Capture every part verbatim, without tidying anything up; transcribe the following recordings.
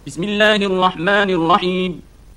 بسم الله الرحمن الرحيم.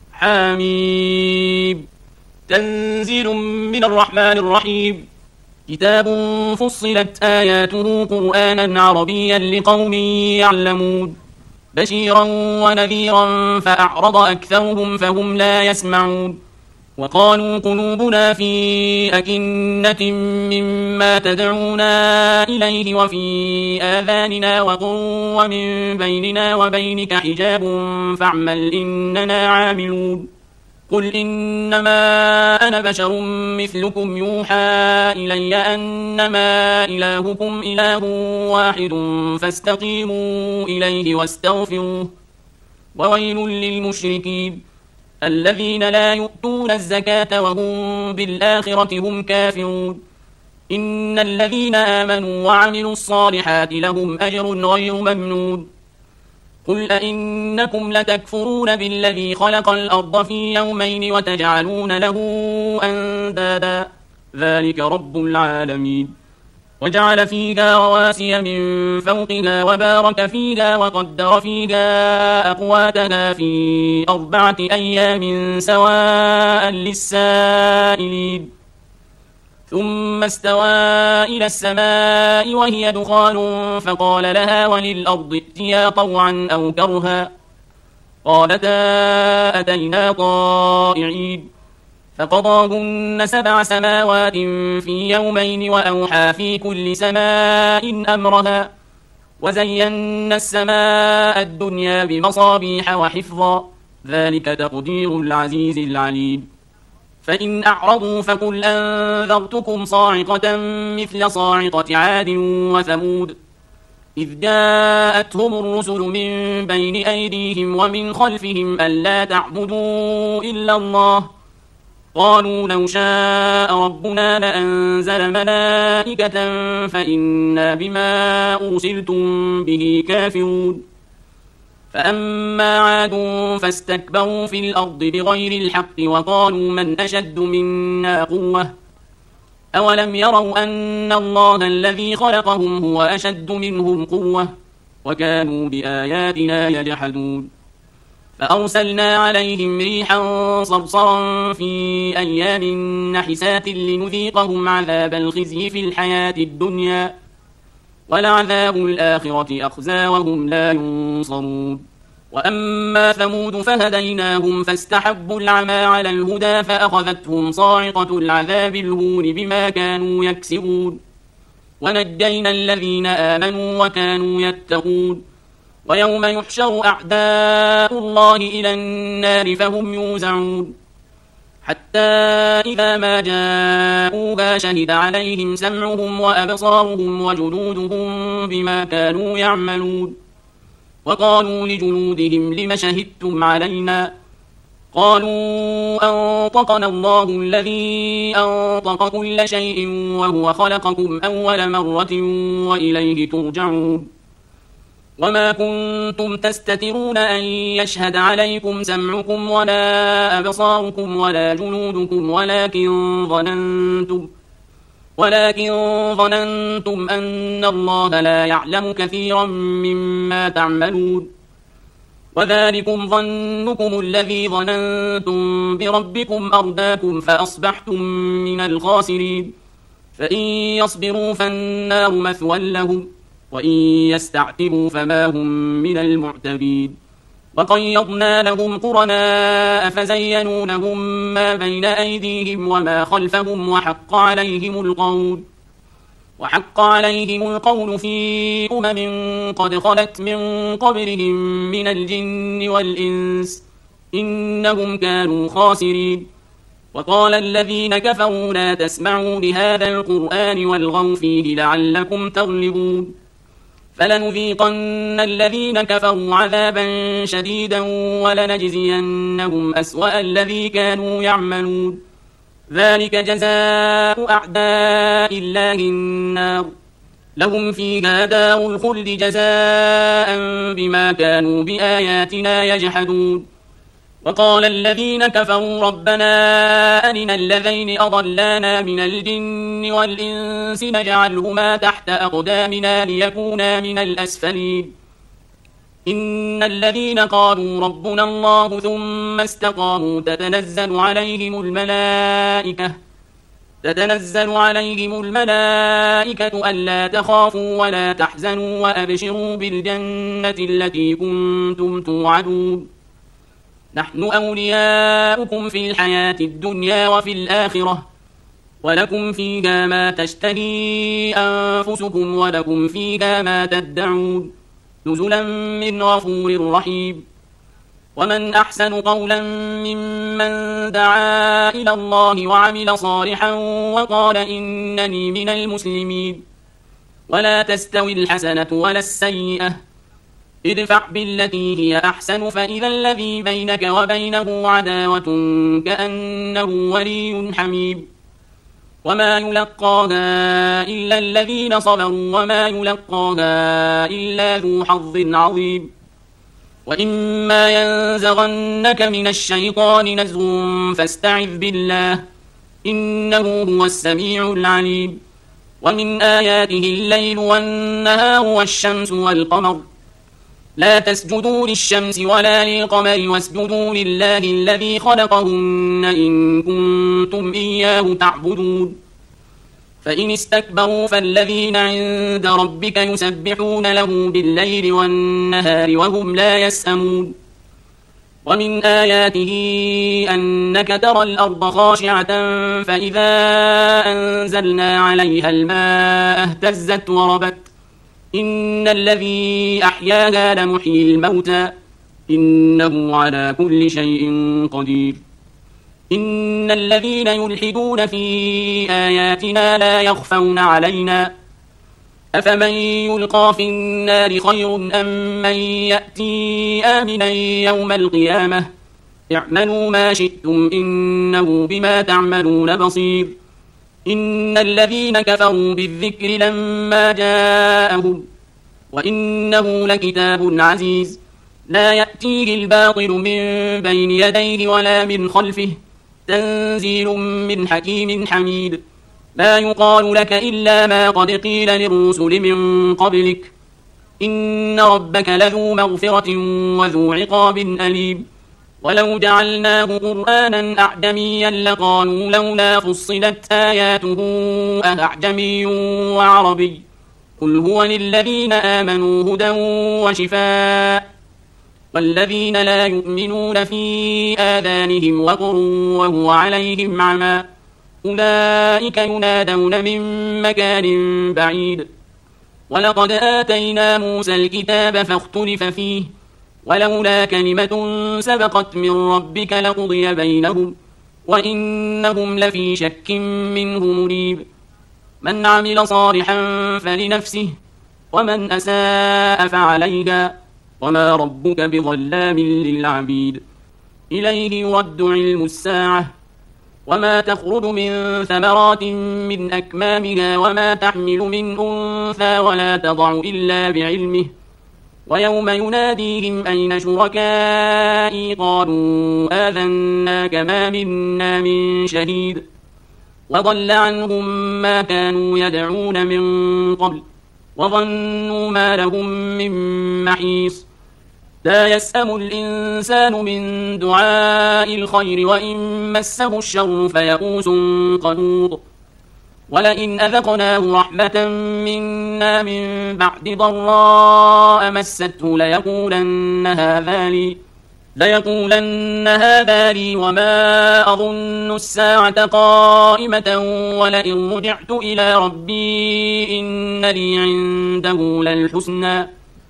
حميم. تنزيل من الرحمن الرحيم. كتاب فصلت آياته قرآنا عربيا لقوم يعلمون بشيرا ونذيرا فأعرض أكثرهم فهم لا يسمعون وقالوا قلوبنا في أكنة مما تدعونا إليه وفي آذاننا وقر ومن بيننا وبينك حجاب فاعمل إننا عاملون قل إنما أنا بشر مثلكم يوحى إلي أنما إلهكم إله واحد فاستقيموا إليه واستغفروه وويل للمشركين الذين لا يؤتون الزكاة وهم بالآخرة هم كافرون إن الذين آمنوا وعملوا الصالحات لهم أجر غير ممنون قل أئنكم لتكفرون بالذي خلق الأرض في يومين وتجعلون له أندادا ذلك رب العالمين وجعل فيها رواسي من فوقها وبارك فيها وقدر فيها أقواتها في أربعة أيام سواء للسائلين ثم استوى إلى السماء وهي دخان فقال لها وللأرض ائتيا طوعا أو كرها قالتا أتينا طائعين فقضاهن سبع سماوات في يومين وأوحى في كل سماء أمرها وزينا السماء الدنيا بمصابيح وحفظا ذلك تقدير العزيز العليم فإن أعرضوا فقل أنذرتكم صاعقة مثل صاعقة عاد وثمود إذ جاءتهم الرسل من بين أيديهم ومن خلفهم ألا تعبدوا إلا الله قالوا لو شاء ربنا لأنزل ملائكة فإنا بما أرسلتم به كافرون فأما عاد فاستكبروا في الأرض بغير الحق وقالوا من أشد منا قوة أولم يروا أن الله الذي خلقهم هو أشد منهم قوة وكانوا بآياتنا يجحدون فأرسلنا عليهم ريحا صرصرا في أيام نحسات لنذيقهم عذاب الخزي في الحياة الدنيا ولعذاب الآخرة أخزى وهم لا ينصرون وأما ثمود فهديناهم فاستحبوا العمى على الهدى فأخذتهم صاعقة العذاب الهون بما كانوا يكسبون ونجينا الذين آمنوا وكانوا يتقون ويوم يحشر أعداء الله إلى النار فهم يوزعون حتى إذا ما جاءوها شهد عليهم سمعهم وأبصارهم وجلودهم بما كانوا يعملون وقالوا لجلودهم لم شهدتم علينا قالوا أنطقنا الله الذي أنطق كل شيء وهو خلقكم أول مرة وإليه ترجعون وما كنتم تستترون أن يشهد عليكم سمعكم ولا أبصاركم ولا جلودكم ولكن ظننتم ولكن ظننتم أن الله لا يعلم كثيرا مما تعملون وذلكم ظنكم الذي ظننتم بربكم أرداكم فأصبحتم من الخاسرين فإن يصبروا فالنار مثوى لهم وإن يستعتبوا فما هم من المعتبين وقيضنا لهم قرناء فزينوا لهم ما بين أيديهم وما خلفهم وحق عليهم القول وحق عليهم القول في أمم قد خلت من قبلهم من الجن والإنس إنهم كانوا خاسرين وقال الذين كفروا لا تسمعوا لهذا القرآن والغوا فيه لعلكم تغلبون فلنذيقن الذين كفروا عذابا شديدا ولنجزينهم أسوأ الذي كانوا يعملون ذلك جزاء أعداء الله النار لهم فيها دار الخلد جزاء بما كانوا بآياتنا يجحدون وقال الذين كفروا ربنا أرنا الذين أضلانا من الجن والإنس نجعلهما تحت أقدامنا ليكونا من الأسفلين إن الذين قالوا ربنا الله ثم استقاموا تتنزل عليهم الملائكة تتنزل عليهم الملائكة ألا تخافوا ولا تحزنوا وأبشروا بالجنة التي كنتم توعدون نحن أولياؤكم في الحياة الدنيا وفي الآخرة ولكم فيها ما تشتهي أنفسكم ولكم فيها ما تدعون نزلا من غفور رحيم ومن أحسن قولا ممن دعا إلى الله وعمل صالحا وقال إنني من المسلمين ولا تستوي الحسنة ولا السيئة ادفع بالتي هي أحسن فإذا الذي بينك وبينه عداوة كأنه ولي حميم وما يلقاها إلا الذين صبروا وما يلقاها إلا ذو حظ عظيم وإما ينزغنك من الشيطان نزغ فاستعذ بالله إنه هو السميع العليم ومن آياته الليل والنهار والشمس والقمر لا تسجدوا للشمس ولا للقمر واسجدوا لله الذي خلقهن إن كنتم إياه تعبدون فإن استكبروا فالذين عند ربك يسبحون له بالليل والنهار وهم لا يسأمون ومن آياته أنك ترى الأرض خاشعة فإذا أنزلنا عليها الماء اهتزت وربت إن الذي أحياها لمحيي الموتى إنه على كل شيء قدير إن الذين يلحدون في آياتنا لا يخفون علينا أفمن يلقى في النار خير أم من يأتي آمنا يوم القيامة اعملوا ما شئتم إنه بما تعملون بصير إن الذين كفروا بالذكر لما جاءهم وإنه لكتاب عزيز لا يأتيه الباطل من بين يديه ولا من خلفه تنزيل من حكيم حميد لا يقال لك إلا ما قد قيل للرسل من قبلك إن ربك لذو مغفرة وذو عقاب أليم ولو جعلناه قرآنا أعجميا لقالوا لولا فصلت آياته أأعجمي وعربي قل هو للذين آمنوا هدى وشفاء والذين لا يؤمنون في آذانهم وقر وهو عليهم عمى أولئك ينادون من مكان بعيد ولقد آتينا موسى الكتاب فاختلف فيه ولولا كلمة سبقت من ربك لقضي بينهم وإنهم لفي شك منه مريب من عمل صالحا فلنفسه ومن أساء فعليها وما ربك بظلام للعبيد إليه يرد علم الساعة وما تخرج من ثمرات من أكمامها وما تحمل من أنثى ولا تضع إلا بعلمه ويوم يناديهم أين شركائي قالوا آذناك ما منا من شهيد وضل عنهم ما كانوا يدعون من قبل وظنوا ما لهم من محيص لا يسأم الإنسان من دعاء الخير وإن مسه الشر فيئوس قنوط ولئن أذقناه رحمة منا من بعد ضراء مسته ليقولن هذا لي ليقولن هذا لي وما أظن الساعة قائمة ولئن رجعت إلى ربي إن لي عنده للحسنى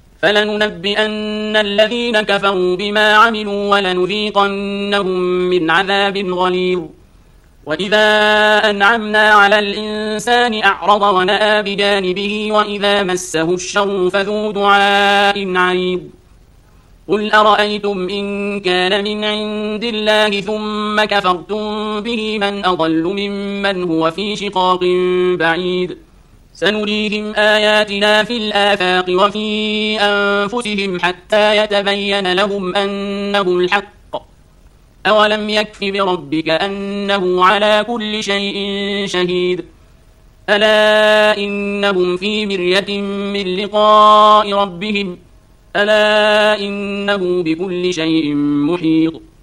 فلننبئن الذين كفروا بما عملوا ولنذيقنهم من عذاب غليظ وإذا أنعمنا على الإنسان أعرض ونأى بجانبه وإذا مسه الشر فذو دعاء عريض قل أرأيتم إن كان من عند الله ثم كفرتم به من أضل ممن هو في شقاق بعيد سنريهم آياتنا في الآفاق وفي أنفسهم حتى يتبين لهم أنه الحق أولم يكف بربك أنه على كل شيء شهيد ألا إنهم في مرية من لقاء ربهم ألا إنه بكل شيء محيط